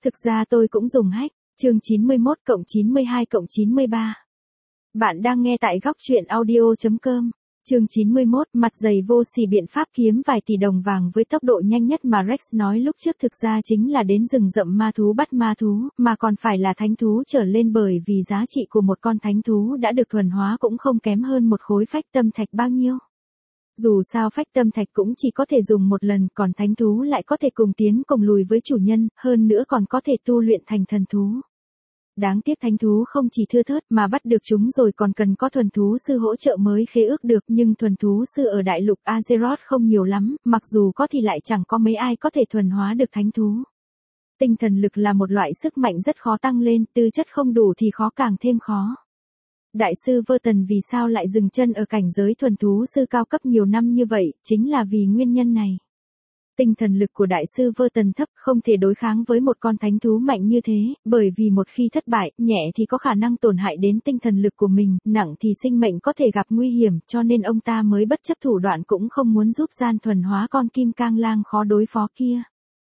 Thực ra tôi cũng dùng hack, chương 91 cộng 92 cộng 93. Bạn đang nghe tại góc truyện audio.com. Chương 91, mặt dày vô sỉ biện pháp kiếm vài tỷ đồng vàng với tốc độ nhanh nhất mà Rex nói lúc trước thực ra chính là đến rừng rậm ma thú bắt ma thú, mà còn phải là thánh thú trở lên bởi vì giá trị của một con thánh thú đã được thuần hóa cũng không kém hơn một khối phách tâm thạch bao nhiêu. Dù sao phách tâm thạch cũng chỉ có thể dùng một lần, còn thánh thú lại có thể cùng tiến cùng lùi với chủ nhân, hơn nữa còn có thể tu luyện thành thần thú. Đáng tiếc thánh thú không chỉ thưa thớt mà bắt được chúng rồi còn cần có thuần thú sư hỗ trợ mới khế ước được, nhưng thuần thú sư ở đại lục Azeroth không nhiều lắm, mặc dù có thì lại chẳng có mấy ai có thể thuần hóa được thánh thú. Tinh thần lực là một loại sức mạnh rất khó tăng lên, tư chất không đủ thì khó càng thêm khó. Đại sư Verton vì sao lại dừng chân ở cảnh giới thuần thú sư cao cấp nhiều năm như vậy, chính là vì nguyên nhân này. Tinh thần lực của đại sư Verton thấp, không thể đối kháng với một con thánh thú mạnh như thế, bởi vì một khi thất bại, nhẹ thì có khả năng tổn hại đến tinh thần lực của mình, nặng thì sinh mệnh có thể gặp nguy hiểm, cho nên ông ta mới bất chấp thủ đoạn cũng không muốn giúp gian thuần hóa con kim cang lang khó đối phó kia.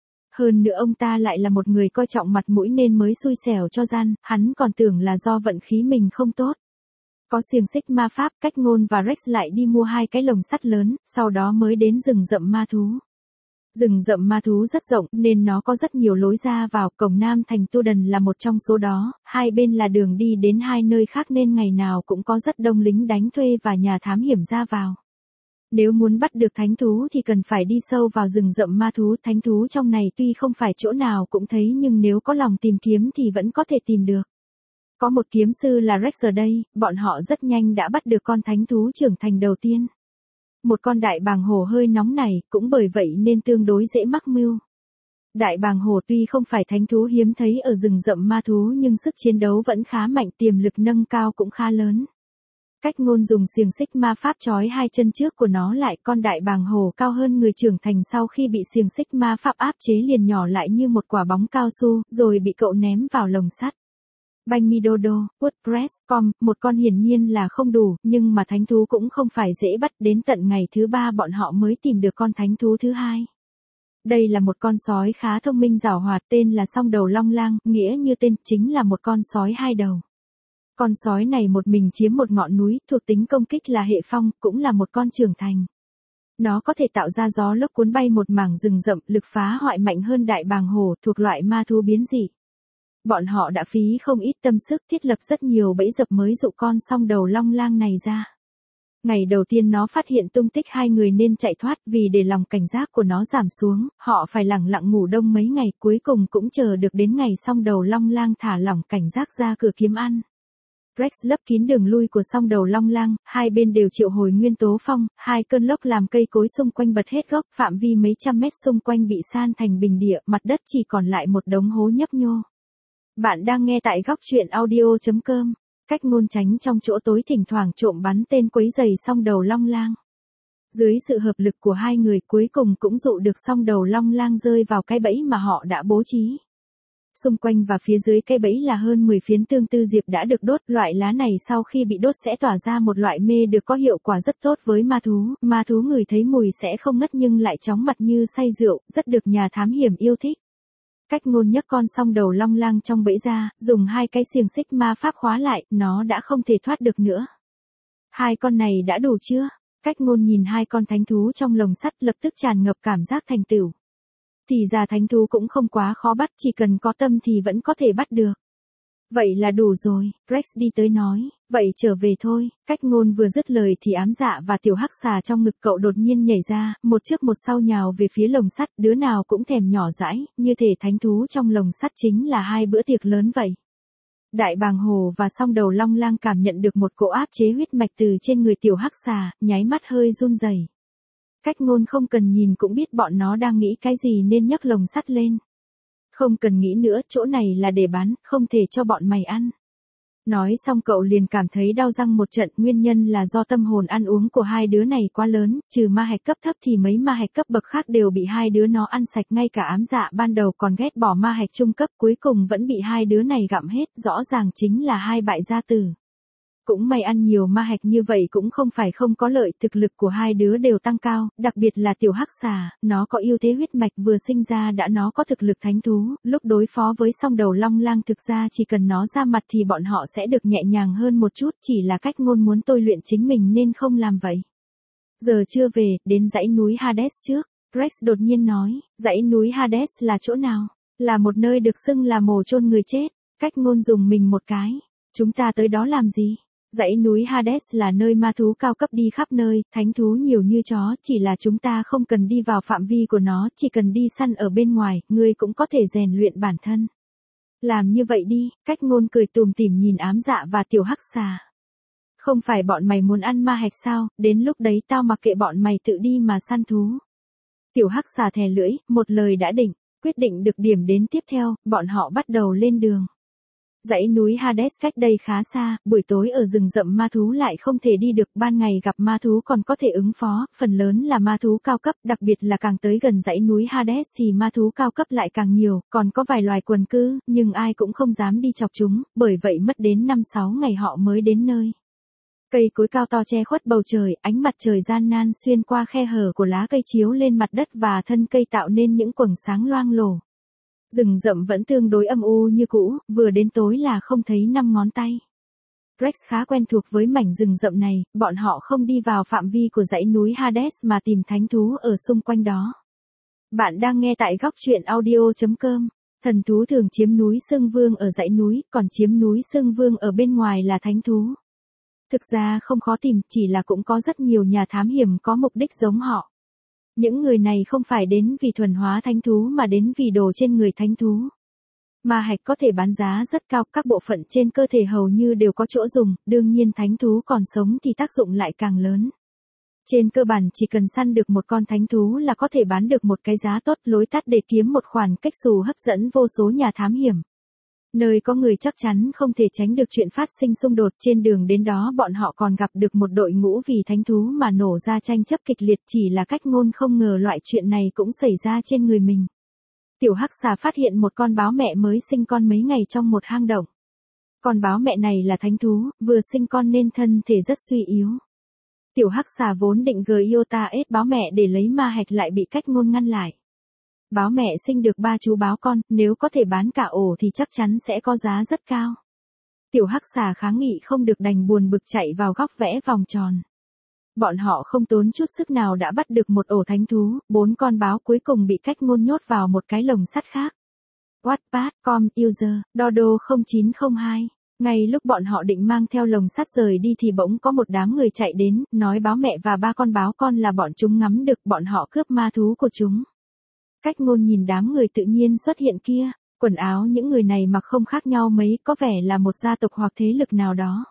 Hơn nữa ông ta lại là một người coi trọng mặt mũi nên mới xui xẻo cho gian, hắn còn tưởng là do vận khí mình không tốt. Có xiềng xích ma pháp, Cách Ngôn và Rex lại đi mua 2 cái lồng sắt lớn, sau đó mới đến rừng rậm ma thú. Rừng rậm ma thú rất rộng nên nó có rất nhiều lối ra vào, cổng nam thành Tudan là một trong số đó, hai bên là đường đi đến 2 nơi khác nên ngày nào cũng có rất đông lính đánh thuê và nhà thám hiểm ra vào. Nếu muốn bắt được thánh thú thì cần phải đi sâu vào rừng rậm ma thú, thánh thú trong này tuy không phải chỗ nào cũng thấy nhưng nếu có lòng tìm kiếm thì vẫn có thể tìm được. Có một kiếm sư là Rex ở đây, bọn họ rất nhanh đã bắt được con thánh thú trưởng thành đầu tiên. Một con đại bàng hổ hơi nóng này, cũng bởi vậy nên tương đối dễ mắc mưu. Đại bàng hổ tuy không phải thánh thú hiếm thấy ở rừng rậm ma thú nhưng sức chiến đấu vẫn khá mạnh, tiềm lực nâng cao cũng khá lớn. Cách Ngôn dùng xiềng xích ma pháp trói 2 chân trước của nó lại, con đại bàng hổ cao hơn người trưởng thành sau khi bị xiềng xích ma pháp áp chế liền nhỏ lại như một quả bóng cao su, rồi bị cậu ném vào lồng sắt. Banh Midodo, WordPress.com, một con hiển nhiên là không đủ, nhưng mà thánh thú cũng không phải dễ bắt, đến tận ngày thứ 3 bọn họ mới tìm được con thánh thú thứ 2. Đây là một con sói khá thông minh giảo hoạt, tên là Song Đầu Long Lang, nghĩa như tên, chính là một con sói 2 đầu. Con sói này một mình chiếm một ngọn núi, thuộc tính công kích là hệ phong, cũng là một con trưởng thành. Nó có thể tạo ra gió lốc cuốn bay một mảng rừng rậm, lực phá hoại mạnh hơn đại bàng hổ, thuộc loại ma thú biến dị. Bọn họ đã phí không ít tâm sức thiết lập rất nhiều bẫy dập mới dụ con Song Đầu Long Lang này ra. Ngày đầu tiên nó phát hiện tung tích 2 người nên chạy thoát, vì để lòng cảnh giác của nó giảm xuống, họ phải lẳng lặng ngủ đông mấy ngày, cuối cùng cũng chờ được đến ngày Song Đầu Long Lang thả lỏng cảnh giác ra cửa kiếm ăn. Rex lấp kín đường lui của Song Đầu Long Lang, hai bên đều triệu hồi nguyên tố phong, 2 cơn lốc làm cây cối xung quanh bật hết gốc, phạm vi mấy trăm mét xung quanh bị san thành bình địa, mặt đất chỉ còn lại một đống hố nhấp nhô. Bạn đang nghe tại góc truyện audio.com. Cách Ngôn tránh trong chỗ tối thỉnh thoảng trộm bắn tên quấy rầy Song Đầu Long Lang. Dưới sự hợp lực của 2 người cuối cùng cũng dụ được Song Đầu Long Lang rơi vào cái bẫy mà họ đã bố trí. Xung quanh và phía dưới cây bẫy là hơn 10 phiến tương tư diệp đã được đốt, loại lá này sau khi bị đốt sẽ tỏa ra một loại mê được có hiệu quả rất tốt với ma thú ngửi thấy mùi sẽ không ngất nhưng lại chóng mặt như say rượu, rất được nhà thám hiểm yêu thích. Cách Ngôn nhấc con Song Đầu Long Lang trong bẫy ra, dùng 2 cái xiềng xích ma pháp khóa lại, nó đã không thể thoát được nữa. 2 con này đã đủ chưa? Cách Ngôn nhìn 2 con thánh thú trong lồng sắt lập tức tràn ngập cảm giác thành tựu. Thì ra thánh thú cũng không quá khó bắt, chỉ cần có tâm thì vẫn có thể bắt được. Vậy là đủ rồi, Rex đi tới nói, vậy trở về thôi. Cách Ngôn vừa dứt lời thì ám dạ và tiểu hắc xà trong ngực cậu đột nhiên nhảy ra, một trước một sau nhào về phía lồng sắt, đứa nào cũng thèm nhỏ dãi, như thể thánh thú trong lồng sắt chính là 2 bữa tiệc lớn vậy. Đại bàng hổ và Song Đầu Long Lang cảm nhận được một cỗ áp chế huyết mạch từ trên người tiểu hắc xà, nháy mắt hơi run rẩy. Cách Ngôn không cần nhìn cũng biết bọn nó đang nghĩ cái gì nên nhấc lồng sắt lên. Không cần nghĩ nữa, chỗ này là để bán, không thể cho bọn mày ăn. Nói xong cậu liền cảm thấy đau răng một trận, nguyên nhân là do tâm hồn ăn uống của 2 đứa này quá lớn, trừ ma hạch cấp thấp thì mấy ma hạch cấp bậc khác đều bị 2 đứa nó ăn sạch, ngay cả ám dạ ban đầu còn ghét bỏ ma hạch trung cấp cuối cùng vẫn bị 2 đứa này gặm hết, rõ ràng chính là 2 bại gia tử. Cũng may ăn nhiều ma hạch như vậy cũng không phải không có lợi, thực lực của hai đứa đều tăng cao, đặc biệt là tiểu hắc xà, nó có ưu thế huyết mạch vừa sinh ra đã nó có thực lực thánh thú, lúc đối phó với song đầu long lang thực ra chỉ cần nó ra mặt thì bọn họ sẽ được nhẹ nhàng hơn một chút, chỉ là cách ngôn muốn tôi luyện chính mình nên không làm vậy. Giờ chưa về, đến dãy núi Hades trước, Rex đột nhiên nói, dãy núi Hades là chỗ nào? Là một nơi được xưng là mồ chôn người chết, cách ngôn dùng mình một cái. Chúng ta tới đó làm gì? Dãy núi Hades là nơi ma thú cao cấp đi khắp nơi, thánh thú nhiều như chó, chỉ là chúng ta không cần đi vào phạm vi của nó, chỉ cần đi săn ở bên ngoài, ngươi cũng có thể rèn luyện bản thân. Làm như vậy đi, cách ngôn cười tùm tìm nhìn ám dạ và tiểu hắc xà. Không phải bọn mày muốn ăn ma hạch sao, đến lúc đấy tao mặc kệ bọn mày tự đi mà săn thú. Tiểu hắc xà thè lưỡi, một lời đã định, quyết định được điểm đến tiếp theo, bọn họ bắt đầu lên đường. Dãy núi Hades cách đây khá xa, buổi tối ở rừng rậm ma thú lại không thể đi được, ban ngày gặp ma thú còn có thể ứng phó, phần lớn là ma thú cao cấp, đặc biệt là càng tới gần dãy núi Hades thì ma thú cao cấp lại càng nhiều, còn có vài loài quần cư, nhưng ai cũng không dám đi chọc chúng, bởi vậy mất đến 5-6 ngày họ mới đến nơi. Cây cối cao to che khuất bầu trời, ánh mặt trời gian nan xuyên qua khe hở của lá cây chiếu lên mặt đất và thân cây tạo nên những quầng sáng loang lổ. Rừng rậm vẫn tương đối âm u như cũ, vừa đến tối là không thấy 5 ngón tay. Rex khá quen thuộc với mảnh rừng rậm này, bọn họ không đi vào phạm vi của dãy núi Hades mà tìm thánh thú ở xung quanh đó. Bạn đang nghe tại góc truyện audio.com. Thần thú thường chiếm núi Sương Vương ở dãy núi, còn chiếm núi Sương Vương ở bên ngoài là thánh thú. Thực ra không khó tìm, chỉ là cũng có rất nhiều nhà thám hiểm có mục đích giống họ. Những người này không phải đến vì thuần hóa thánh thú mà đến vì đồ trên người thánh thú. Ma hạch có thể bán giá rất cao, các bộ phận trên cơ thể hầu như đều có chỗ dùng, đương nhiên thánh thú còn sống thì tác dụng lại càng lớn. Trên cơ bản chỉ cần săn được một con thánh thú là có thể bán được một cái giá tốt, lối tắt để kiếm một khoản cách xù hấp dẫn vô số nhà thám hiểm. Nơi có người chắc chắn không thể tránh được chuyện phát sinh xung đột, trên đường đến đó bọn họ còn gặp được một đội ngũ vì thánh thú mà nổ ra tranh chấp kịch liệt, chỉ là cách ngôn không ngờ loại chuyện này cũng xảy ra trên người mình. Tiểu hắc xà phát hiện một con báo mẹ mới sinh con mấy ngày trong một hang động. Con báo mẹ này là thánh thú, vừa sinh con nên thân thể rất suy yếu. Tiểu hắc xà vốn định Giota ết báo mẹ để lấy ma hạch lại bị cách ngôn ngăn lại. Báo mẹ sinh được 3 chú báo con, nếu có thể bán cả ổ thì chắc chắn sẽ có giá rất cao. Tiểu hắc xà kháng nghị không được đành buồn bực chạy vào góc vẽ vòng tròn. Bọn họ không tốn chút sức nào đã bắt được một ổ thánh thú, 4 con báo cuối cùng bị cách ngôn nhốt vào một cái lồng sắt khác. Wattpad.com user, Dodo 0902. Ngay lúc bọn họ định mang theo lồng sắt rời đi thì bỗng có một đám người chạy đến, nói báo mẹ và 3 con báo con là bọn chúng ngắm được, bọn họ cướp ma thú của chúng. Cách ngôn nhìn đám người tự nhiên xuất hiện kia, quần áo những người này mặc không khác nhau mấy, có vẻ là một gia tộc hoặc thế lực nào đó.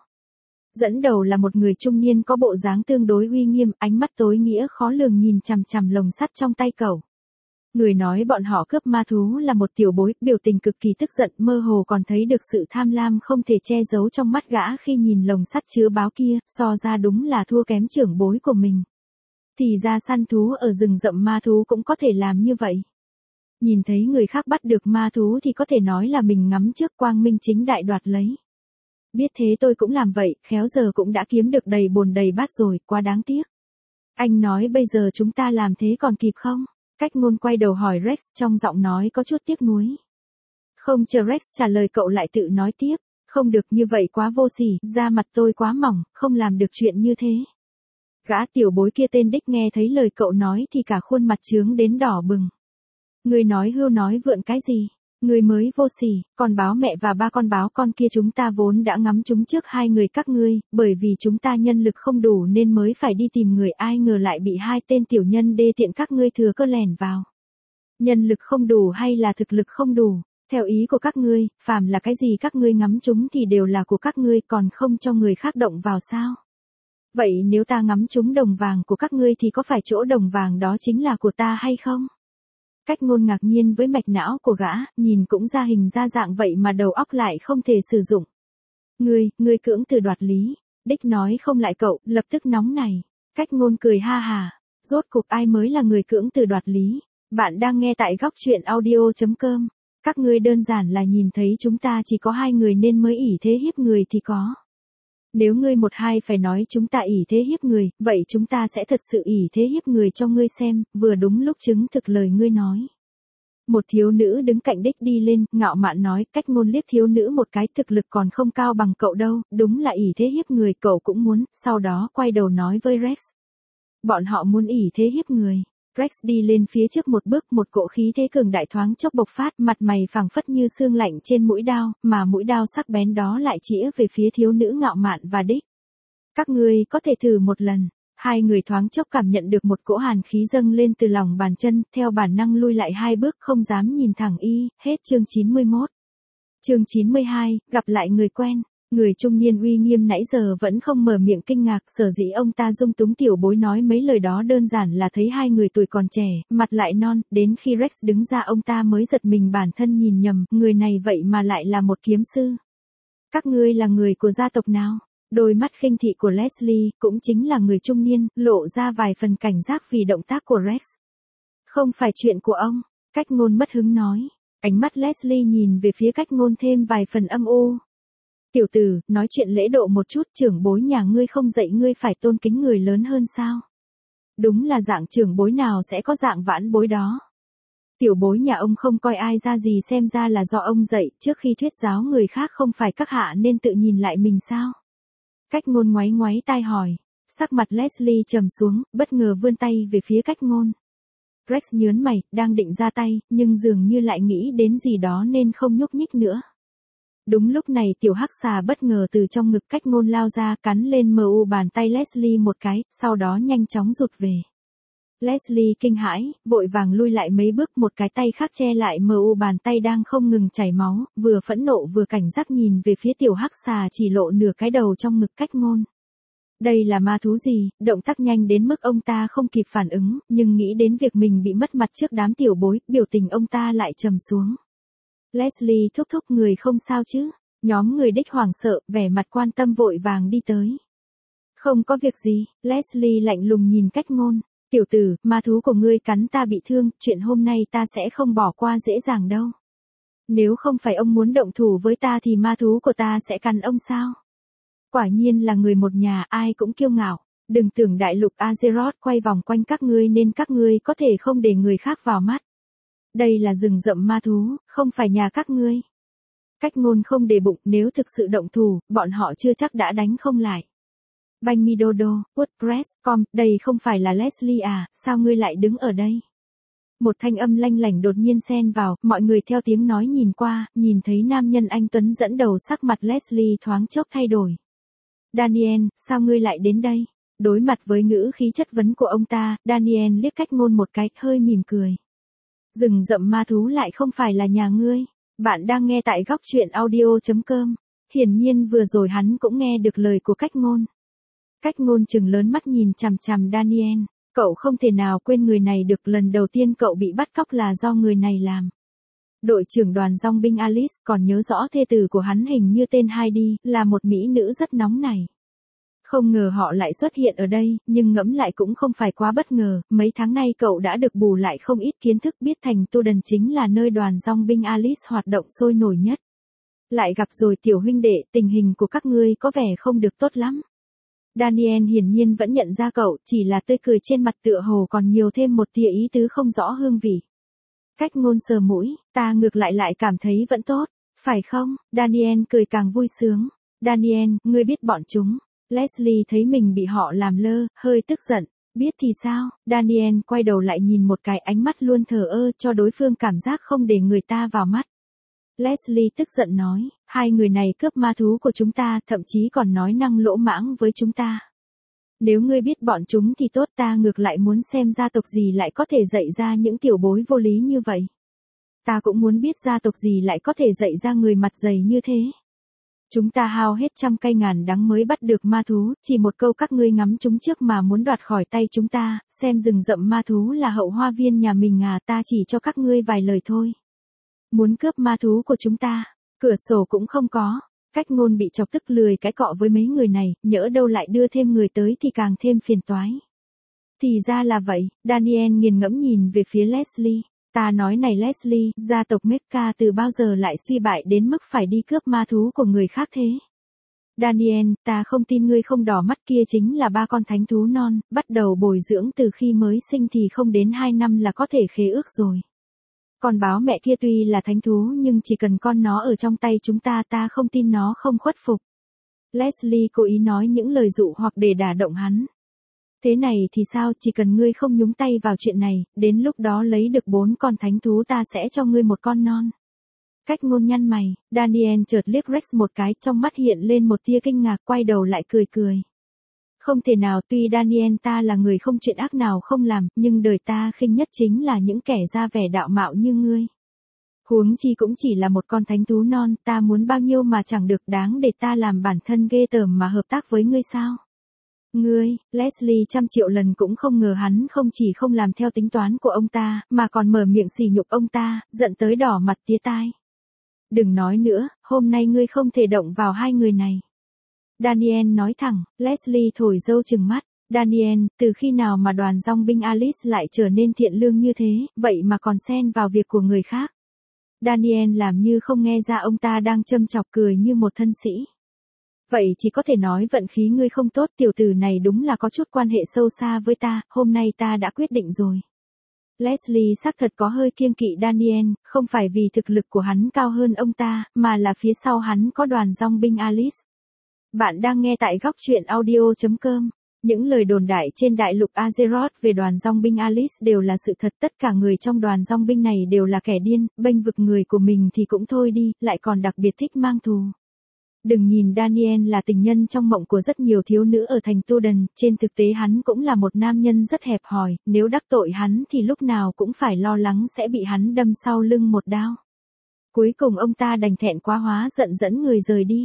Dẫn đầu là một người trung niên có bộ dáng tương đối uy nghiêm, ánh mắt tối nghĩa khó lường nhìn chằm chằm lồng sắt trong tay cậu. Người nói bọn họ cướp ma thú là một tiểu bối, biểu tình cực kỳ tức giận, mơ hồ còn thấy được sự tham lam không thể che giấu trong mắt gã khi nhìn lồng sắt chứa báo kia, so ra đúng là thua kém trưởng bối của mình. Thì ra săn thú ở rừng rậm ma thú cũng có thể làm như vậy. Nhìn thấy người khác bắt được ma thú thì có thể nói là mình ngắm trước, quang minh chính đại đoạt lấy. Biết thế tôi cũng làm vậy, khéo giờ cũng đã kiếm được đầy bồn đầy bát rồi, quá đáng tiếc. Anh nói bây giờ chúng ta làm thế còn kịp không? Cách ngôn quay đầu hỏi Rex, trong giọng nói có chút tiếc nuối. Không chờ Rex trả lời cậu lại tự nói tiếp, không được, như vậy quá vô sỉ, da mặt tôi quá mỏng, không làm được chuyện như thế. Gã tiểu bối kia tên Đích nghe thấy lời cậu nói thì cả khuôn mặt trướng đến đỏ bừng. Người nói hưu nói vượn cái gì? Người mới vô sỉ, còn báo mẹ và 3 con báo con kia chúng ta vốn đã ngắm chúng trước 2 người các ngươi, bởi vì chúng ta nhân lực không đủ nên mới phải đi tìm người, ai ngờ lại bị 2 tên tiểu nhân đê tiện các ngươi thừa cơ lẻn vào. Nhân lực không đủ hay là thực lực không đủ? Theo ý của các ngươi, phàm là cái gì các ngươi ngắm chúng thì đều là của các ngươi, còn không cho người khác động vào sao? Vậy nếu ta ngắm chúng đồng vàng của các ngươi thì có phải chỗ đồng vàng đó chính là của ta hay không? Cách ngôn ngạc nhiên với mạch não của gã, nhìn cũng ra hình ra dạng vậy mà đầu óc lại không thể sử dụng. Ngươi cưỡng từ đoạt lý. Đích nói không lại cậu, lập tức nóng này. Cách ngôn cười ha hà. Rốt cuộc ai mới là người cưỡng từ đoạt lý? Bạn đang nghe tại góc truyện audio.com. Các ngươi đơn giản là nhìn thấy chúng ta chỉ có 2 người nên mới ỷ thế hiếp người thì có. Nếu ngươi một hai phải nói chúng ta ỷ thế hiếp người, vậy chúng ta sẽ thật sự ỷ thế hiếp người cho ngươi xem, vừa đúng lúc chứng thực lời ngươi nói. Một thiếu nữ đứng cạnh đích đi lên, ngạo mạn nói, cách ngôn liếc thiếu nữ một cái, thực lực còn không cao bằng cậu đâu, đúng là ỷ thế hiếp người, cậu cũng muốn, sau đó quay đầu nói với Rex. Bọn họ muốn ỷ thế hiếp người. Rex đi lên phía trước một bước, một cỗ khí thế cường đại thoáng chốc bộc phát, mặt mày phẳng phất như xương lạnh trên mũi đao, mà mũi đao sắc bén đó lại chĩa về phía thiếu nữ ngạo mạn và đích. Các ngươi có thể thử một lần. Hai người thoáng chốc cảm nhận được một cỗ hàn khí dâng lên từ lòng bàn chân, theo bản năng lui lại hai bước không dám nhìn thẳng y, hết chương 91. Chương 92, gặp lại người quen. Người trung niên uy nghiêm nãy giờ vẫn không mở miệng kinh ngạc, sở dĩ ông ta dung túng tiểu bối nói mấy lời đó đơn giản là thấy hai người tuổi còn trẻ, mặt lại non, đến khi Rex đứng ra ông ta mới giật mình bản thân nhìn nhầm, người này vậy mà lại là một kiếm sư. Các ngươi là người của gia tộc nào? Đôi mắt khinh thị của Leslie, cũng chính là người trung niên, lộ ra vài phần cảnh giác vì động tác của Rex. Không phải chuyện của ông, cách ngôn mất hứng nói. Ánh mắt Leslie nhìn về phía cách ngôn thêm vài phần âm u. Tiểu tử, nói chuyện lễ độ một chút, trưởng bối nhà ngươi không dạy ngươi phải tôn kính người lớn hơn sao? Đúng là dạng trưởng bối nào sẽ có dạng vãn bối đó. Tiểu bối nhà ông không coi ai ra gì, xem ra là do ông dạy, trước khi thuyết giáo người khác không phải các hạ nên tự nhìn lại mình sao? Cách ngôn ngoáy ngoáy tai hỏi, sắc mặt Leslie trầm xuống, bất ngờ vươn tay về phía cách ngôn. Rex nhớn mày, đang định ra tay, nhưng dường như lại nghĩ đến gì đó nên không nhúc nhích nữa. Đúng lúc này tiểu hắc xà bất ngờ từ trong ngực cách ngôn lao ra, cắn lên mu bàn tay Leslie một cái, sau đó nhanh chóng rụt về. Leslie kinh hãi, vội vàng lui lại mấy bước, một cái tay khác che lại mu bàn tay đang không ngừng chảy máu, vừa phẫn nộ vừa cảnh giác nhìn về phía tiểu hắc xà chỉ lộ nửa cái đầu trong ngực cách ngôn. Đây là ma thú gì, động tác nhanh đến mức ông ta không kịp phản ứng, nhưng nghĩ đến việc mình bị mất mặt trước đám tiểu bối, biểu tình ông ta lại trầm xuống. Leslie thúc thúc, người không sao chứ? Nhóm người đích hoảng sợ, vẻ mặt quan tâm vội vàng đi tới. Không có việc gì, Leslie lạnh lùng nhìn cách ngôn. Tiểu tử, ma thú của ngươi cắn ta bị thương, chuyện hôm nay ta sẽ không bỏ qua dễ dàng đâu. Nếu không phải ông muốn động thủ với ta thì ma thú của ta sẽ cắn ông sao? Quả nhiên là người một nhà, ai cũng kiêu ngạo. Đừng tưởng đại lục Azeroth quay vòng quanh các ngươi nên các ngươi có thể không để người khác vào mắt. Đây là rừng rậm ma thú, không phải nhà các ngươi. Cách ngôn không để bụng, nếu thực sự động thủ, bọn họ chưa chắc đã đánh không lại. Banh mi dodo, WordPress.com, đây không phải là Leslie à, sao ngươi lại đứng ở đây? Một thanh âm lanh lảnh đột nhiên xen vào, mọi người theo tiếng nói nhìn qua, nhìn thấy nam nhân anh Tuấn dẫn đầu, sắc mặt Leslie thoáng chốc thay đổi. Daniel, sao ngươi lại đến đây? Đối mặt với ngữ khí chất vấn của ông ta, Daniel liếc cách ngôn một cái, hơi mỉm cười. Rừng rậm ma thú lại không phải là nhà ngươi. Bạn đang nghe tại góc truyện audio.com. Hiển nhiên vừa rồi hắn cũng nghe được lời của cách ngôn. Cách ngôn trừng lớn mắt nhìn chằm chằm Daniel. Cậu không thể nào quên người này được, lần đầu tiên cậu bị bắt cóc là do người này làm. Đội trưởng đoàn dòng binh Alice còn nhớ rõ thê tử của hắn hình như tên Heidi, là một mỹ nữ rất nóng nảy. Không ngờ họ lại xuất hiện ở đây, nhưng ngẫm lại cũng không phải quá bất ngờ, mấy tháng nay cậu đã được bù lại không ít kiến thức, biết thành Tudan chính là nơi đoàn dòng binh Alice hoạt động sôi nổi nhất. Lại gặp rồi tiểu huynh đệ, tình hình của các ngươi có vẻ không được tốt lắm. Daniel hiển nhiên vẫn nhận ra cậu, chỉ là tươi cười trên mặt tựa hồ còn nhiều thêm một tia ý tứ không rõ hương vị. Cách ngôn sờ mũi, ta ngược lại cảm thấy vẫn tốt, phải không? Daniel cười càng vui sướng. Daniel, ngươi biết bọn chúng. Leslie thấy mình bị họ làm lơ, hơi tức giận. Biết thì sao? Daniel quay đầu lại nhìn một cái, ánh mắt luôn thờ ơ, cho đối phương cảm giác không để người ta vào mắt. Leslie tức giận nói, hai người này cướp ma thú của chúng ta, thậm chí còn nói năng lỗ mãng với chúng ta. Nếu ngươi biết bọn chúng thì tốt, ta ngược lại muốn xem gia tộc gì lại có thể dạy ra những tiểu bối vô lý như vậy. Ta cũng muốn biết gia tộc gì lại có thể dạy ra người mặt dày như thế. Chúng ta hao hết trăm cây ngàn đắng mới bắt được ma thú, chỉ một câu các ngươi ngắm chúng trước mà muốn đoạt khỏi tay chúng ta, xem rừng rậm ma thú là hậu hoa viên nhà mình à, ta chỉ cho các ngươi vài lời thôi. Muốn cướp ma thú của chúng ta, cửa sổ cũng không có. Cách ngôn bị chọc tức lười cái cọ với mấy người này, nhỡ đâu lại đưa thêm người tới thì càng thêm phiền toái. Thì ra là vậy, Daniel nghiền ngẫm nhìn về phía Leslie. Ta nói này Leslie, gia tộc Mecca từ bao giờ lại suy bại đến mức phải đi cướp ma thú của người khác thế? Daniel, ta không tin ngươi không đỏ mắt, kia chính là 3 con thánh thú non, bắt đầu bồi dưỡng từ khi mới sinh thì không đến 2 năm là có thể khế ước rồi. Con báo mẹ kia tuy là thánh thú nhưng chỉ cần con nó ở trong tay chúng ta không tin nó không khuất phục. Leslie cố ý nói những lời dụ hoặc để đả động hắn. Thế này thì sao, chỉ cần ngươi không nhúng tay vào chuyện này, đến lúc đó lấy được 4 con thánh thú ta sẽ cho ngươi một con non. Cách ngôn nhăn mày, Daniel chợt liếc Rex một cái, trong mắt hiện lên một tia kinh ngạc, quay đầu lại cười cười. Không thể nào, tuy Daniel ta là người không chuyện ác nào không làm, nhưng đời ta khinh nhất chính là những kẻ ra vẻ đạo mạo như ngươi. Huống chi cũng chỉ là một con thánh thú non, ta muốn bao nhiêu mà chẳng được, đáng để ta làm bản thân ghê tởm mà hợp tác với ngươi sao? Ngươi, Leslie 100 triệu lần cũng không ngờ hắn không chỉ không làm theo tính toán của ông ta, mà còn mở miệng sỉ nhục ông ta, giận tới đỏ mặt tía tai. Đừng nói nữa, hôm nay ngươi không thể động vào hai người này. Daniel nói thẳng, Leslie thổi dâu trừng mắt. Daniel, từ khi nào mà đoàn dòng binh Alice lại trở nên thiện lương như thế, vậy mà còn xen vào việc của người khác. Daniel làm như không nghe ra ông ta đang châm chọc, cười như một thân sĩ. Vậy chỉ có thể nói vận khí ngươi không tốt, tiểu tử này đúng là có chút quan hệ sâu xa với ta, hôm nay ta đã quyết định rồi. Leslie xác thật có hơi kiêng kỵ Daniel, không phải vì thực lực của hắn cao hơn ông ta, mà là phía sau hắn có đoàn dòng binh Alice. Bạn đang nghe tại góc truyện audio.com. Những lời đồn đại trên đại lục Azeroth về đoàn dòng binh Alice đều là sự thật, tất cả người trong đoàn dòng binh này đều là kẻ điên, bênh vực người của mình thì cũng thôi đi, lại còn đặc biệt thích mang thù. Đừng nhìn Daniel là tình nhân trong mộng của rất nhiều thiếu nữ ở thành Tudan, trên thực tế hắn cũng là một nam nhân rất hẹp hòi, nếu đắc tội hắn thì lúc nào cũng phải lo lắng sẽ bị hắn đâm sau lưng một đao. Cuối cùng ông ta đành thẹn quá hóa giận dẫn người rời đi.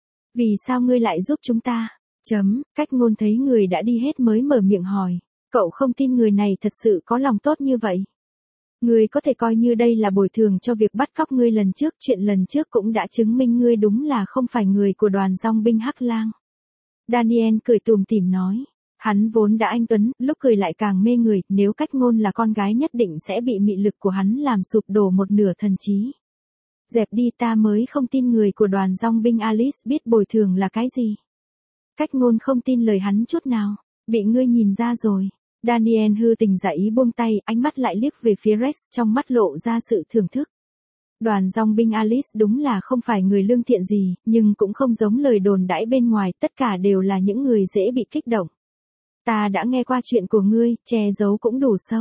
Vì sao ngươi lại giúp chúng ta? Cách ngôn thấy người đã đi hết mới mở miệng hỏi. Cậu không tin người này thật sự có lòng tốt như vậy. Ngươi có thể coi như đây là bồi thường cho việc bắt cóc ngươi lần trước, chuyện lần trước cũng đã chứng minh ngươi đúng là không phải người của đoàn dòng binh Hắc Lang. Daniel cười tủm tỉm nói. Hắn vốn đã anh tuấn, lúc cười lại càng mê người, nếu cách ngôn là con gái nhất định sẽ bị mị lực của hắn làm sụp đổ một nửa thần trí. Dẹp đi, ta mới không tin người của đoàn dòng binh Alice biết bồi thường là cái gì. Cách ngôn không tin lời hắn chút nào, bị ngươi nhìn ra rồi. Daniel hư tình giả ý buông tay, ánh mắt lại liếc về phía Rex, trong mắt lộ ra sự thưởng thức. Đoàn dòng binh Alice đúng là không phải người lương thiện gì, nhưng cũng không giống lời đồn đãi bên ngoài, tất cả đều là những người dễ bị kích động. Ta đã nghe qua chuyện của ngươi, che giấu cũng đủ sâu.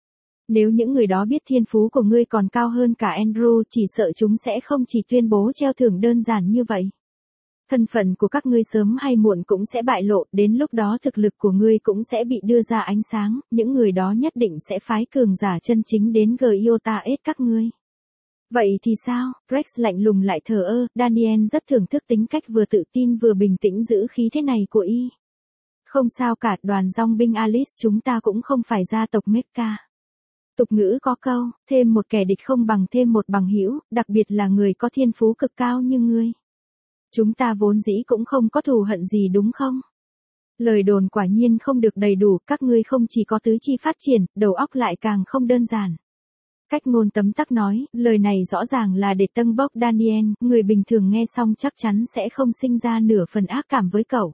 Nếu những người đó biết thiên phú của ngươi còn cao hơn cả Andrew, chỉ sợ chúng sẽ không chỉ tuyên bố treo thưởng đơn giản như vậy. Thân phận của các ngươi sớm hay muộn cũng sẽ bại lộ, đến lúc đó thực lực của ngươi cũng sẽ bị đưa ra ánh sáng, những người đó nhất định sẽ phái cường giả chân chính đến Giota ết các ngươi. Vậy thì sao? Rex lạnh lùng lại thờ ơ, Daniel rất thưởng thức tính cách vừa tự tin vừa bình tĩnh giữ khí thế này của y. Không sao cả, đoàn dòng binh Alice chúng ta cũng không phải gia tộc Mecca. Tục ngữ có câu, thêm một kẻ địch không bằng thêm một bằng hữu, đặc biệt là người có thiên phú cực cao như ngươi. Chúng ta vốn dĩ cũng không có thù hận gì đúng không? Lời đồn quả nhiên không được đầy đủ, các ngươi không chỉ có tứ chi phát triển, đầu óc lại càng không đơn giản. Cách ngôn tấm tắc nói, lời này rõ ràng là để tâng bốc Daniel, người bình thường nghe xong chắc chắn sẽ không sinh ra nửa phần ác cảm với cậu.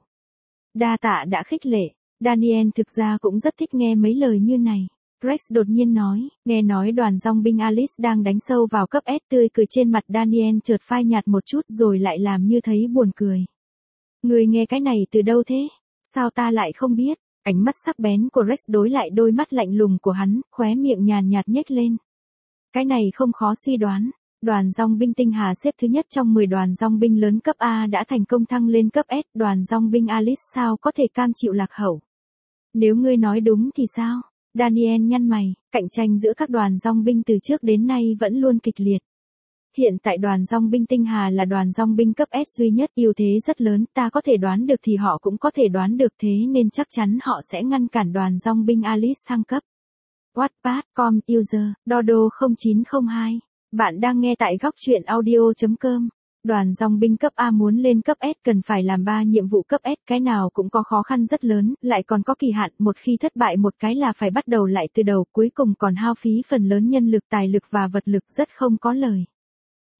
Đa tạ đã khích lệ, Daniel thực ra cũng rất thích nghe mấy lời như này. Rex đột nhiên nói, nghe nói đoàn dòng binh Alice đang đánh sâu vào cấp S, tươi cười trên mặt Daniel chợt phai nhạt một chút rồi lại làm như thấy buồn cười. Người nghe cái này từ đâu thế? Sao ta lại không biết? Ánh mắt sắc bén của Rex đối lại đôi mắt lạnh lùng của hắn, khóe miệng nhàn nhạt nhếch lên. Cái này không khó suy đoán. Đoàn dòng binh Tinh Hà xếp thứ nhất trong 10 đoàn dòng binh lớn cấp A đã thành công thăng lên cấp S, đoàn dòng binh Alice sao có thể cam chịu lạc hậu? Nếu ngươi nói đúng thì sao? Daniel nhăn mày, cạnh tranh giữa các đoàn dòng binh từ trước đến nay vẫn luôn kịch liệt. Hiện tại đoàn dòng binh Tinh Hà là đoàn dòng binh cấp S duy nhất, ưu thế rất lớn, ta có thể đoán được thì họ cũng có thể đoán được, thế nên chắc chắn họ sẽ ngăn cản đoàn dòng binh Alice thăng cấp. Wattpad, com, user, Dodo 0902. Bạn đang nghe tại góc truyện audio.com. Đoàn dòng binh cấp A muốn lên cấp S cần phải làm 3 nhiệm vụ cấp S, cái nào cũng có khó khăn rất lớn, lại còn có kỳ hạn, một khi thất bại một cái là phải bắt đầu lại từ đầu, cuối cùng còn hao phí phần lớn nhân lực, tài lực và vật lực, rất không có lời.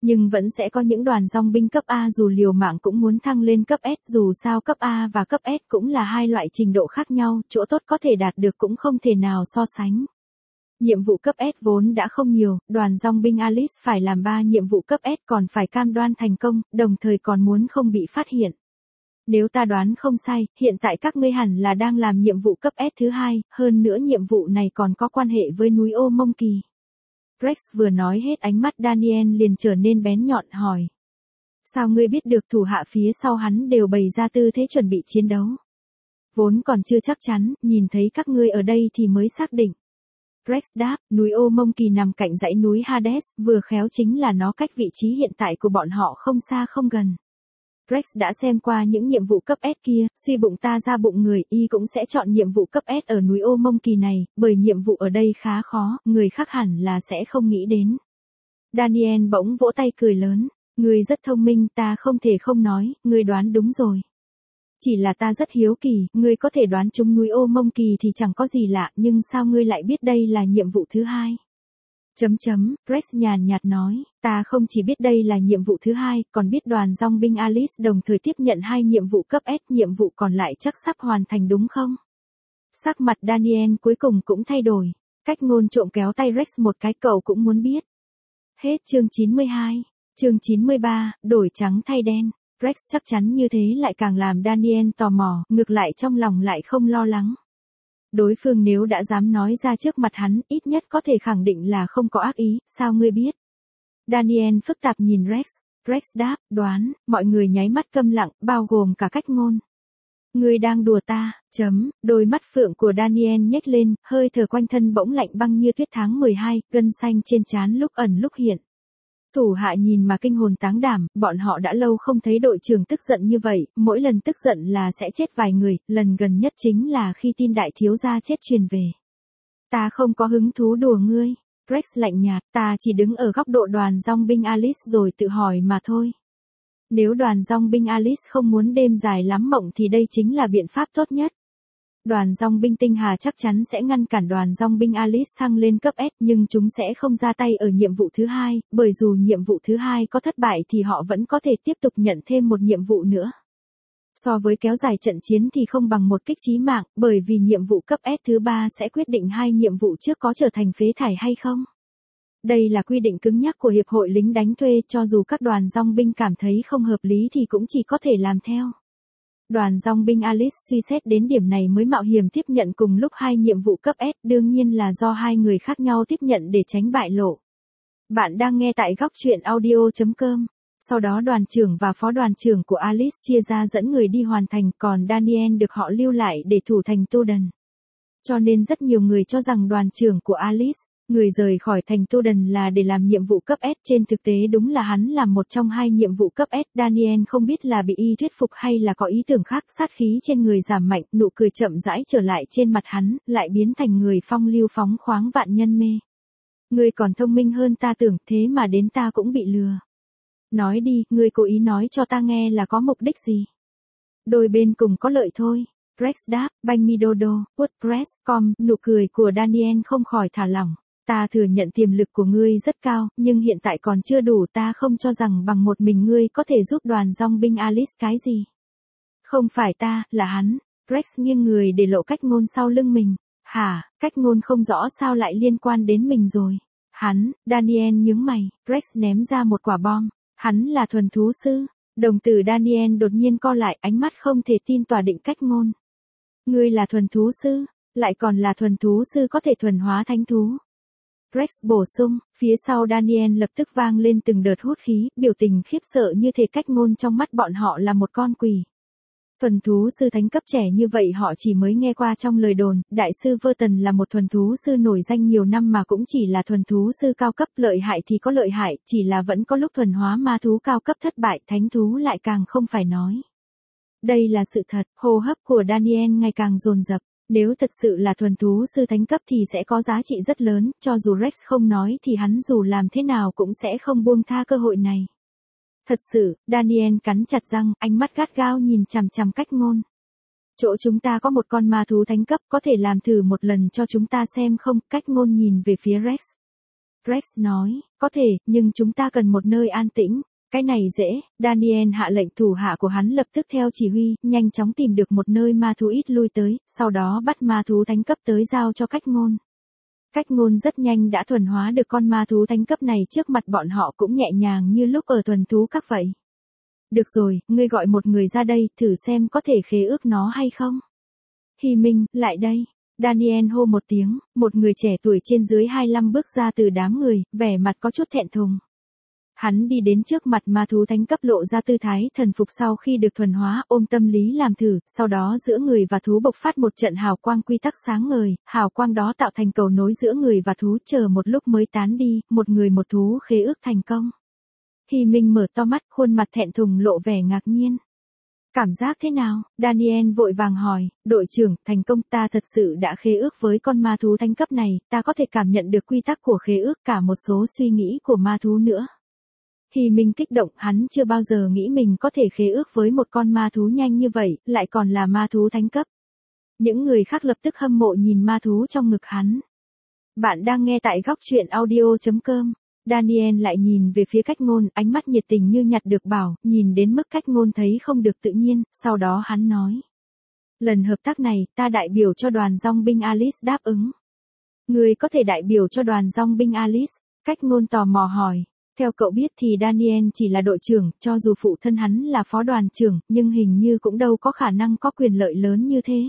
Nhưng vẫn sẽ có những đoàn dòng binh cấp A dù liều mạng cũng muốn thăng lên cấp S, dù sao cấp A và cấp S cũng là hai loại trình độ khác nhau, chỗ tốt có thể đạt được cũng không thể nào so sánh. Nhiệm vụ cấp S vốn đã không nhiều, đoàn dòng binh Alice phải làm 3 nhiệm vụ cấp S còn phải cam đoan thành công, đồng thời còn muốn không bị phát hiện. Nếu ta đoán không sai, hiện tại các ngươi hẳn là đang làm nhiệm vụ cấp S thứ 2, hơn nữa nhiệm vụ này còn có quan hệ với núi Ô Mông Kỳ. Rex vừa nói hết ánh mắt Daniel liền trở nên bén nhọn hỏi. Sao ngươi biết được thủ hạ phía sau hắn đều bày ra tư thế chuẩn bị chiến đấu? Vốn còn chưa chắc chắn, nhìn thấy các ngươi ở đây thì mới xác định. Rex đáp, núi Ô Mông Kỳ nằm cạnh dãy núi Hades, vừa khéo chính là nó cách vị trí hiện tại của bọn họ không xa không gần. Rex đã xem qua những nhiệm vụ cấp S kia, suy bụng ta ra bụng người, y cũng sẽ chọn nhiệm vụ cấp S ở núi Ô Mông Kỳ này, bởi nhiệm vụ ở đây khá khó, người khác hẳn là sẽ không nghĩ đến. Daniel bỗng vỗ tay cười lớn, ngươi rất thông minh, ta không thể không nói, ngươi đoán đúng rồi. Chỉ là ta rất hiếu kỳ, ngươi có thể đoán trúng núi Ô Mông Kỳ thì chẳng có gì lạ, nhưng sao ngươi lại biết đây là nhiệm vụ thứ 2? Rex nhàn nhạt nói, ta không chỉ biết đây là nhiệm vụ thứ 2, còn biết đoàn dòng binh Alice đồng thời tiếp nhận 2 nhiệm vụ cấp S, nhiệm vụ còn lại chắc sắp hoàn thành đúng không? Sắc mặt Daniel cuối cùng cũng thay đổi, cách ngôn trộm kéo tay Rex một cái, cậu cũng muốn biết. Hết chương 92, chương 93, đổi trắng thay đen. Rex chắc chắn như thế lại càng làm Daniel tò mò, ngược lại trong lòng lại không lo lắng. Đối phương nếu đã dám nói ra trước mặt hắn, ít nhất có thể khẳng định là không có ác ý, sao ngươi biết? Daniel phức tạp nhìn Rex. Rex đáp, đoán, mọi người nháy mắt câm lặng, bao gồm cả cách ngôn. Ngươi đang đùa ta, đôi mắt phượng của Daniel nhếch lên, hơi thở quanh thân bỗng lạnh băng như tuyết tháng 12, gân xanh trên trán lúc ẩn lúc hiện. Thủ hạ nhìn mà kinh hồn táng đảm, bọn họ đã lâu không thấy đội trưởng tức giận như vậy, mỗi lần tức giận là sẽ chết vài người, lần gần nhất chính là khi tin đại thiếu gia chết truyền về. Ta không có hứng thú đùa ngươi, Rex lạnh nhạt, ta chỉ đứng ở góc độ đoàn dòng binh Alice rồi tự hỏi mà thôi. Nếu đoàn dòng binh Alice không muốn đêm dài lắm mộng thì đây chính là biện pháp tốt nhất. Đoàn dòng binh Tinh Hà chắc chắn sẽ ngăn cản đoàn dòng binh Alice thăng lên cấp S, nhưng chúng sẽ không ra tay ở nhiệm vụ thứ 2, bởi dù nhiệm vụ thứ 2 có thất bại thì họ vẫn có thể tiếp tục nhận thêm một nhiệm vụ nữa. So với kéo dài trận chiến thì không bằng một kích chí mạng, bởi vì nhiệm vụ cấp S thứ 3 sẽ quyết định 2 nhiệm vụ trước có trở thành phế thải hay không. Đây là quy định cứng nhắc của Hiệp hội lính đánh thuê, cho dù các đoàn dòng binh cảm thấy không hợp lý thì cũng chỉ có thể làm theo. Đoàn dòng binh Alice suy xét đến điểm này mới mạo hiểm tiếp nhận cùng lúc 2 nhiệm vụ cấp S, đương nhiên là do 2 người khác nhau tiếp nhận để tránh bại lộ. Bạn đang nghe tại góc truyện audio.com. Sau đó đoàn trưởng và phó đoàn trưởng của Alice chia ra dẫn người đi hoàn thành, còn Daniel được họ lưu lại để thủ thành Tô Đần. Cho nên rất nhiều người cho rằng đoàn trưởng của Alice, người rời khỏi thành Tô Đần là để làm nhiệm vụ cấp S, trên thực tế đúng là hắn làm một trong 2 nhiệm vụ cấp S. Daniel không biết là bị y thuyết phục hay là có ý tưởng khác, sát khí trên người giảm mạnh, nụ cười chậm rãi trở lại trên mặt hắn, lại biến thành người phong lưu phóng khoáng vạn nhân mê. Ngươi còn thông minh hơn ta tưởng, thế mà đến ta cũng bị lừa. Nói đi, ngươi cố ý nói cho ta nghe là có mục đích gì? Đôi bên cùng có lợi thôi. Rex đáp, banh mi dodo, WordPress.com, nụ cười của Daniel không khỏi thả lỏng. Ta thừa nhận tiềm lực của ngươi rất cao, nhưng hiện tại còn chưa đủ, ta không cho rằng bằng một mình ngươi có thể giúp đoàn dòng binh Alice cái gì. Không phải ta, là hắn. Rex nghiêng người để lộ cách ngôn sau lưng mình. Hả, cách ngôn không rõ sao lại liên quan đến mình rồi. Hắn, Daniel nhướng mày, Rex ném ra một quả bom. Hắn là thuần thú sư. Đồng tử Daniel đột nhiên co lại, ánh mắt không thể tin tỏa định cách ngôn. Ngươi là thuần thú sư, lại còn là thuần thú sư có thể thuần hóa thánh thú. Rex bổ sung, phía sau Daniel lập tức vang lên từng đợt hút khí, biểu tình khiếp sợ như thể cách ngôn trong mắt bọn họ là một con quỷ. Thuần thú sư thánh cấp trẻ như vậy họ chỉ mới nghe qua trong lời đồn, đại sư Verton là một thuần thú sư nổi danh nhiều năm mà cũng chỉ là thuần thú sư cao cấp, lợi hại thì có lợi hại, chỉ là vẫn có lúc thuần hóa ma thú cao cấp thất bại, thánh thú lại càng không phải nói. Đây là sự thật, hô hấp của Daniel ngày càng dồn dập. Nếu thật sự là thuần thú sư thánh cấp thì sẽ có giá trị rất lớn, cho dù Rex không nói thì hắn dù làm thế nào cũng sẽ không buông tha cơ hội này. Thật sự, Daniel cắn chặt răng, ánh mắt gắt gao nhìn chằm chằm cách ngôn. Chỗ chúng ta có một con ma thú thánh cấp, có thể làm thử một lần cho chúng ta xem không? Cách ngôn nhìn về phía Rex. Rex nói, có thể, nhưng chúng ta cần một nơi an tĩnh. Cái này dễ, Daniel hạ lệnh thủ hạ của hắn lập tức theo chỉ huy, nhanh chóng tìm được một nơi ma thú ít lui tới, sau đó bắt ma thú thánh cấp tới giao cho cách ngôn. Cách ngôn rất nhanh đã thuần hóa được con ma thú thánh cấp này trước mặt bọn họ cũng nhẹ nhàng như lúc ở thuần thú các vậy. Được rồi, ngươi gọi một người ra đây, thử xem có thể khế ước nó hay không. Hy Minh, lại đây. Daniel hô một tiếng, một người trẻ tuổi trên dưới 25 bước ra từ đám người, vẻ mặt có chút thẹn thùng. Hắn đi đến trước mặt ma thú thánh cấp lộ ra tư thái thần phục sau khi được thuần hóa, ôm tâm lý làm thử, sau đó giữa người và thú bộc phát một trận hào quang quy tắc sáng ngời, hào quang đó tạo thành cầu nối giữa người và thú, chờ một lúc mới tán đi, một người một thú khế ước thành công. Hy Minh mở to mắt, khuôn mặt thẹn thùng lộ vẻ ngạc nhiên. Cảm giác thế nào? Daniel vội vàng hỏi, đội trưởng, thành công, ta thật sự đã khế ước với con ma thú thánh cấp này, ta có thể cảm nhận được quy tắc của khế ước cả một số suy nghĩ của ma thú nữa. Hy Minh kích động, hắn chưa bao giờ nghĩ mình có thể khế ước với một con ma thú nhanh như vậy, lại còn là ma thú thánh cấp. Những người khác lập tức hâm mộ nhìn ma thú trong ngực hắn. Bạn đang nghe tại góc truyện audio.com. Daniel lại nhìn về phía cách ngôn, ánh mắt nhiệt tình như nhặt được bảo, nhìn đến mức cách ngôn thấy không được tự nhiên, sau đó hắn nói. Lần hợp tác này, ta đại biểu cho đoàn dòng binh Alice đáp ứng. Người có thể đại biểu cho đoàn dòng binh Alice, cách ngôn tò mò hỏi. Theo cậu biết thì Daniel chỉ là đội trưởng, cho dù phụ thân hắn là phó đoàn trưởng, nhưng hình như cũng đâu có khả năng có quyền lợi lớn như thế.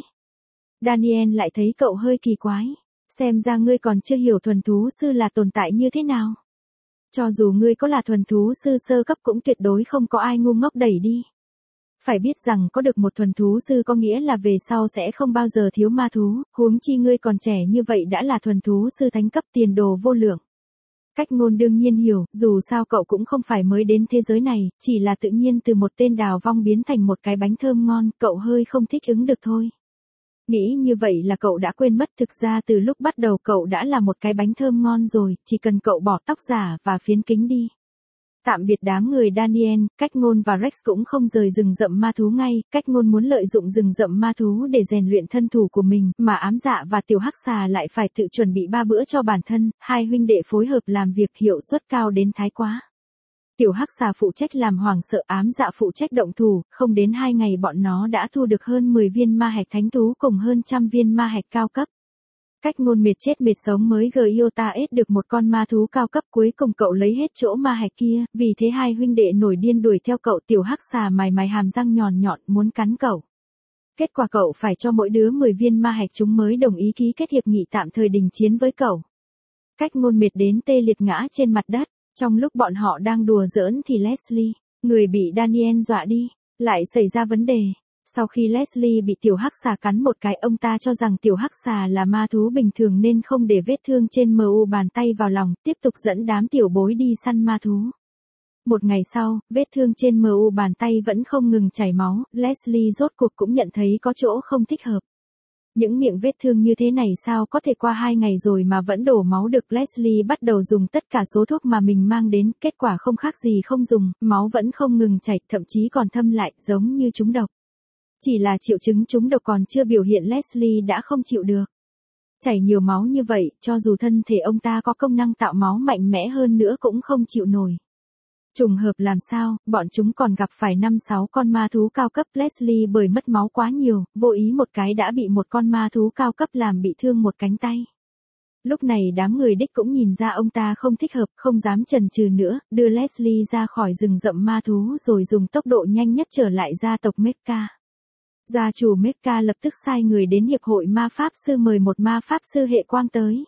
Daniel lại thấy cậu hơi kỳ quái. Xem ra ngươi còn chưa hiểu thuần thú sư là tồn tại như thế nào. Cho dù ngươi có là thuần thú sư sơ cấp cũng tuyệt đối không có ai ngu ngốc đẩy đi. Phải biết rằng có được một thuần thú sư có nghĩa là về sau sẽ không bao giờ thiếu ma thú, huống chi ngươi còn trẻ như vậy đã là thuần thú sư thánh cấp, tiền đồ vô lượng. Cách ngôn đương nhiên hiểu, dù sao cậu cũng không phải mới đến thế giới này, chỉ là tự nhiên từ một tên đào vong biến thành một cái bánh thơm ngon, cậu hơi không thích ứng được thôi. Nghĩ như vậy là cậu đã quên mất, thực ra từ lúc bắt đầu cậu đã là một cái bánh thơm ngon rồi, chỉ cần cậu bỏ tóc giả và phiến kính đi. Tạm biệt đám người Daniel, cách ngôn và Rex cũng không rời rừng rậm ma thú ngay, cách ngôn muốn lợi dụng rừng rậm ma thú để rèn luyện thân thủ của mình, mà ám dạ và tiểu hắc xà lại phải tự chuẩn bị 3 bữa cho bản thân, hai huynh đệ phối hợp làm việc hiệu suất cao đến thái quá. Tiểu hắc xà phụ trách làm hoảng sợ, ám dạ phụ trách động thủ, không đến 2 ngày bọn nó đã thu được hơn 10 viên ma hạch thánh thú cùng hơn 100 viên ma hạch cao cấp. Cách ngôn mệt chết mệt sống mới Giota ết được một con ma thú cao cấp, cuối cùng cậu lấy hết chỗ ma hạch kia, vì thế hai huynh đệ nổi điên đuổi theo cậu, tiểu hắc xà mài hàm răng nhọn nhọn muốn cắn cậu. Kết quả cậu phải cho mỗi đứa 10 viên ma hạch, chúng mới đồng ý ký kết hiệp nghị tạm thời đình chiến với cậu. Cách ngôn mệt đến tê liệt ngã trên mặt đất, trong lúc bọn họ đang đùa giỡn thì Leslie, người bị Daniel dọa đi, lại xảy ra vấn đề. Sau khi Leslie bị tiểu hắc xà cắn một cái, ông ta cho rằng tiểu hắc xà là ma thú bình thường nên không để vết thương trên mu bàn tay vào lòng, tiếp tục dẫn đám tiểu bối đi săn ma thú. Một ngày sau, vết thương trên mu bàn tay vẫn không ngừng chảy máu, Leslie rốt cuộc cũng nhận thấy có chỗ không thích hợp. Những miệng vết thương như thế này sao có thể qua 2 ngày rồi mà vẫn đổ máu được. Leslie bắt đầu dùng tất cả số thuốc mà mình mang đến, kết quả không khác gì không dùng, máu vẫn không ngừng chảy, thậm chí còn thâm lại, giống như trúng độc. Chỉ là triệu chứng trúng độc còn chưa biểu hiện Leslie đã không chịu được. Chảy nhiều máu như vậy, cho dù thân thể ông ta có công năng tạo máu mạnh mẽ hơn nữa cũng không chịu nổi. Trùng hợp làm sao, bọn chúng còn gặp phải 5-6 con ma thú cao cấp. Leslie bởi mất máu quá nhiều, vô ý một cái đã bị một con ma thú cao cấp làm bị thương một cánh tay. Lúc này đám người đích cũng nhìn ra ông ta không thích hợp, không dám chần chừ nữa, đưa Leslie ra khỏi rừng rậm ma thú rồi dùng tốc độ nhanh nhất trở lại gia tộc Mecca. Gia chủ Mecca lập tức sai người đến hiệp hội ma pháp sư mời một ma pháp sư hệ quang tới.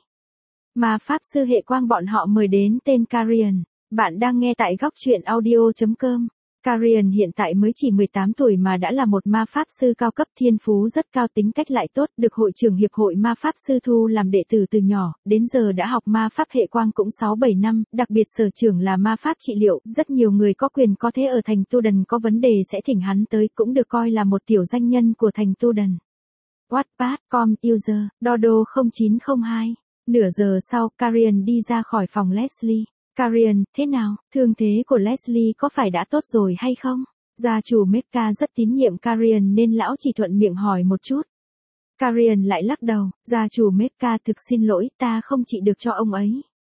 Ma pháp sư hệ quang bọn họ mời đến tên Carian. Bạn đang nghe tại góc truyện audio.com. Carian hiện tại mới chỉ 18 tuổi mà đã là một ma pháp sư cao cấp, thiên phú rất cao, tính cách lại tốt, được hội trưởng hiệp hội ma pháp sư thu làm đệ tử từ nhỏ, đến giờ đã học ma pháp hệ quang cũng 6-7 năm, đặc biệt sở trường là ma pháp trị liệu, rất nhiều người có quyền có thế ở thành Tu Đần có vấn đề sẽ thỉnh hắn tới, cũng được coi là một tiểu danh nhân của thành Tu Đần. Wattpad, com, user, Dodo 0902. Nửa giờ sau, Carian đi ra khỏi phòng Leslie. Carian, thế nào, thương thế của Leslie có phải đã tốt rồi hay không? Gia chủ Mecca rất tín nhiệm Carian nên lão chỉ thuận miệng hỏi một chút. Carian lại lắc đầu, gia chủ Mecca thực xin lỗi, ta không trị được cho ông ấy.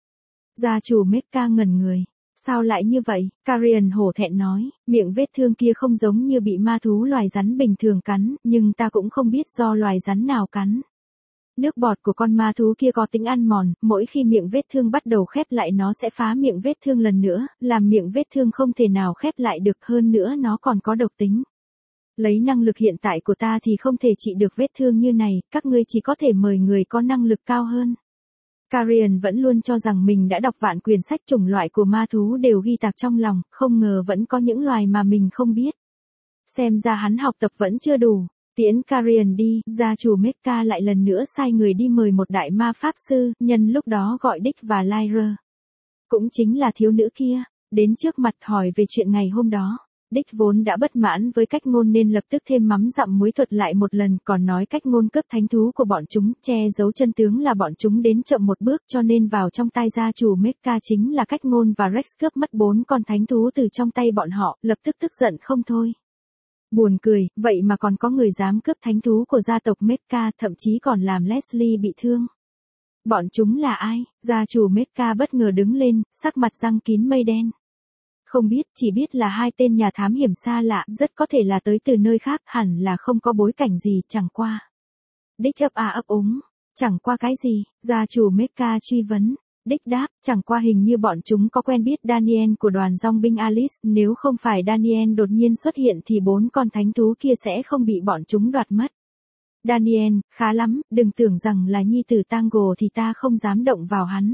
Gia chủ Mecca ngẩn người. Sao lại như vậy? Carian hổ thẹn nói, miệng vết thương kia không giống như bị ma thú loài rắn bình thường cắn, nhưng ta cũng không biết do loài rắn nào cắn. Nước bọt của con ma thú kia có tính ăn mòn, mỗi khi miệng vết thương bắt đầu khép lại nó sẽ phá miệng vết thương lần nữa, làm miệng vết thương không thể nào khép lại được, hơn nữa nó còn có độc tính. Lấy năng lực hiện tại của ta thì không thể trị được vết thương như này, các ngươi chỉ có thể mời người có năng lực cao hơn. Carian vẫn luôn cho rằng mình đã đọc vạn quyển sách chủng loại của ma thú đều ghi tạc trong lòng, không ngờ vẫn có những loài mà mình không biết. Xem ra hắn học tập vẫn chưa đủ. Tiễn Carian đi, gia chủ Mecca lại lần nữa sai người đi mời một đại ma pháp sư, nhân lúc đó gọi Dick và Lyra. Cũng chính là thiếu nữ kia, đến trước mặt hỏi về chuyện ngày hôm đó. Dick vốn đã bất mãn với cách ngôn nên lập tức thêm mắm dặm muối thuật lại một lần, còn nói cách ngôn cướp thánh thú của bọn chúng, che giấu chân tướng là bọn chúng đến chậm một bước, cho nên vào trong tay gia chủ Mecca chính là cách ngôn và Rex cướp mất 4 con thánh thú từ trong tay bọn họ, lập tức tức giận không thôi. Buồn cười, vậy mà còn có người dám cướp thánh thú của gia tộc Mecca, thậm chí còn làm Leslie bị thương. Bọn chúng là ai? Gia chủ Mecca bất ngờ đứng lên, sắc mặt răng kín mây đen. Không biết, chỉ biết là 2 tên nhà thám hiểm xa lạ, rất có thể là tới từ nơi khác, hẳn là không có bối cảnh gì, chẳng qua. Dick ấp úng. Chẳng qua cái gì? Gia chủ Mecca truy vấn. Dick đáp, chẳng qua hình như bọn chúng có quen biết Daniel của đoàn dòng binh Alice, nếu không phải Daniel đột nhiên xuất hiện thì 4 con thánh thú kia sẽ không bị bọn chúng đoạt mất. Daniel, khá lắm, đừng tưởng rằng là nhi tử Tango thì ta không dám động vào hắn.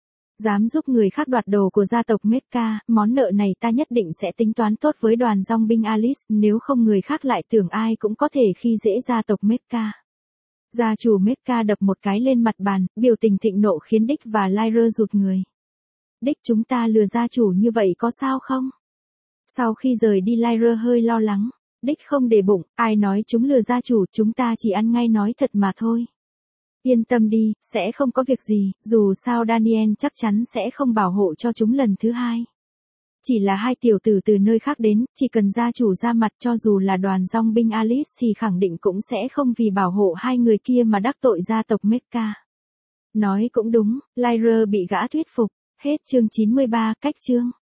Dám giúp người khác đoạt đồ của gia tộc Mecca, món nợ này ta nhất định sẽ tính toán tốt với đoàn dòng binh Alice, nếu không người khác lại tưởng ai cũng có thể khi dễ gia tộc Mecca. Gia chủ Mecca đập một cái lên mặt bàn, biểu tình thịnh nộ khiến Dick và Lyra rụt người. Dick, chúng ta lừa gia chủ như vậy có sao không? Sau khi rời đi Lyra hơi lo lắng. Dick không để bụng, ai nói chúng lừa gia chủ, chúng ta chỉ ăn ngay nói thật mà thôi. Yên tâm đi, sẽ không có việc gì, dù sao Daniel chắc chắn sẽ không bảo hộ cho chúng lần thứ 2. Chỉ là 2 tiểu tử từ nơi khác đến, chỉ cần gia chủ ra mặt, cho dù là đoàn dòng binh Alice thì khẳng định cũng sẽ không vì bảo hộ 2 người kia mà đắc tội gia tộc Mecca. Nói cũng đúng, Lyra bị gã thuyết phục. Hết chương 93, cách chương.